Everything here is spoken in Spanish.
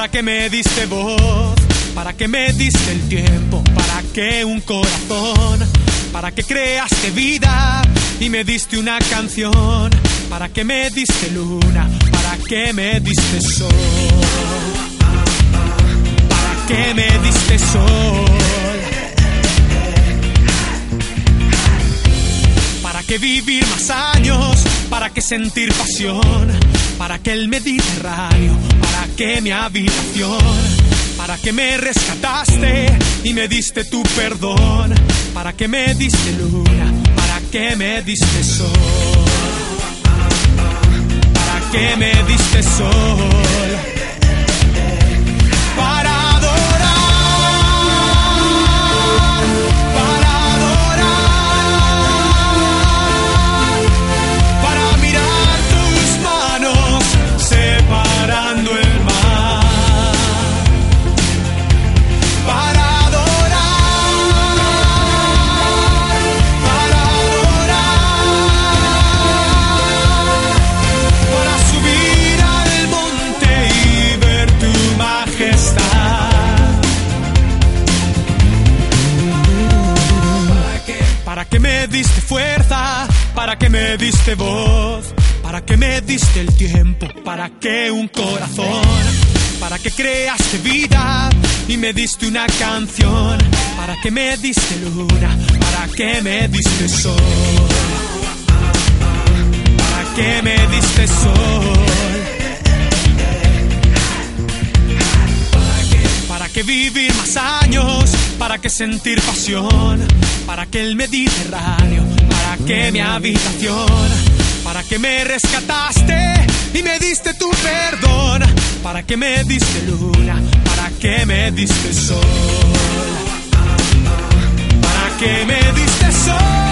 ¿Para qué me diste voz? ¿Para qué me diste el tiempo? ¿Para qué un corazón? ¿Para qué creaste vida y me diste una canción? ¿Para qué me diste luna? ¿Para qué me diste sol? ¿Para qué me diste sol? ¿Para qué vivir más años? ¿Para qué sentir pasión? ¿Para qué el Mediterráneo? ¿Para qué mi habitación? ¿Para qué me rescataste y me diste tu perdón? ¿Para qué me diste luna? ¿Para qué me diste sol? ¿Para qué me diste sol? Para adorar, para adorar, para mirar tus manos separando el mar. ¿Para qué me diste fuerza? ¿Para qué me diste voz? ¿Para qué me diste el tiempo? ¿Para qué un corazón? ¿Para qué creaste vida y me diste una canción? ¿Para qué me diste luna? ¿Para qué me diste sol? ¿Para qué me diste sol? ¿Para qué vivir más años? ¿Para qué sentir pasión? ¿Para qué el Mediterráneo? ¿Para qué mi habitación? ¿Para qué me rescataste y me diste tu perdón? ¿Para qué me diste luna? ¿Para qué me diste sol? ¿Para qué me diste sol?